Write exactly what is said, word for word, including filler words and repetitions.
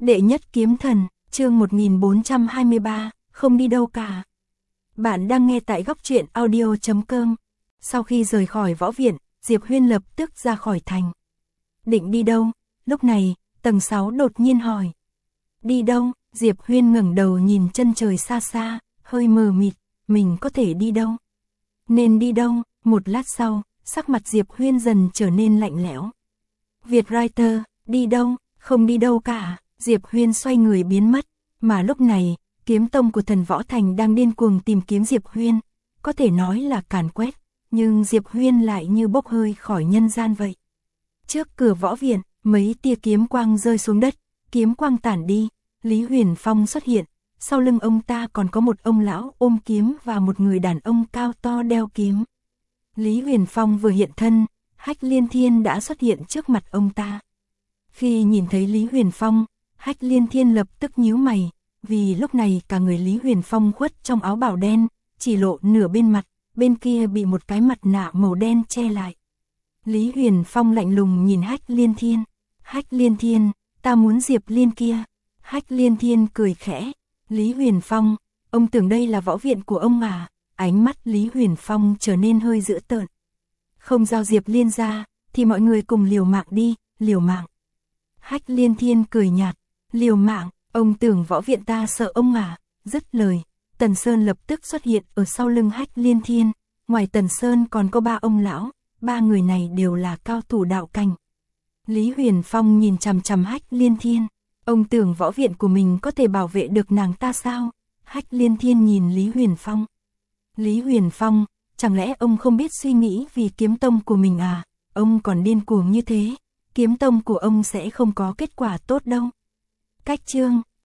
Đệ nhất kiếm thần, chương một nghìn bốn trăm hai mươi ba, không đi đâu cả. Bạn đang nghe tại góc truyện audio chấm com. Sau khi rời khỏi võ viện, Diệp Huyên lập tức ra khỏi thành. Định đi đâu? Lúc này, tầng sáu đột nhiên hỏi. Đi đâu? Diệp Huyên ngẩng đầu nhìn chân trời xa xa, hơi mờ mịt, mình có thể đi đâu? Nên đi đâu? Một lát sau, sắc mặt Diệp Huyên dần trở nên lạnh lẽo. Việt Writer, đi đâu? Không đi đâu cả. Diệp Huyên xoay người biến mất, mà lúc này, kiếm tông của Thần Võ Thành đang điên cuồng tìm kiếm Diệp Huyên, có thể nói là càn quét, nhưng Diệp Huyên lại như bốc hơi khỏi nhân gian vậy. Trước cửa võ viện, mấy tia kiếm quang rơi xuống đất, kiếm quang tản đi, Lý Huyền Phong xuất hiện, sau lưng ông ta còn có một ông lão ôm kiếm và một người đàn ông cao to đeo kiếm. Lý Huyền Phong vừa hiện thân, Hách Liên Thiên đã xuất hiện trước mặt ông ta. Khi nhìn thấy Lý Huyền Phong, Hách Liên Thiên lập tức nhíu mày, vì lúc này cả người Lý Huyền Phong khuất trong áo bào đen, chỉ lộ nửa bên mặt, bên kia bị một cái mặt nạ màu đen che lại. Lý Huyền Phong lạnh lùng nhìn Hách Liên Thiên. Hách Liên Thiên, ta muốn Diệp Liên kia. Hách Liên Thiên cười khẽ. Lý Huyền Phong, ông tưởng đây là võ viện của ông à? Ánh mắt Lý Huyền Phong trở nên hơi dữ tợn. Không giao Diệp Liên ra, thì mọi người cùng liều mạng đi, liều mạng. Hách Liên Thiên cười nhạt. Liều mạng, ông tưởng võ viện ta sợ ông à? Dứt lời, Tần Sơn lập tức xuất hiện ở sau lưng Hách Liên Thiên. Ngoài Tần Sơn còn có ba ông lão, ba người này đều là cao thủ đạo cảnh. Lý Huyền Phong nhìn chằm chằm Hách Liên Thiên. Ông tưởng võ viện của mình có thể bảo vệ được nàng ta sao? Hách Liên Thiên nhìn Lý Huyền Phong. Lý Huyền Phong, chẳng lẽ ông không biết suy nghĩ vì kiếm tông của mình à? Ông còn điên cuồng như thế, kiếm tông của ông sẽ không có kết quả tốt đâu. Cách chương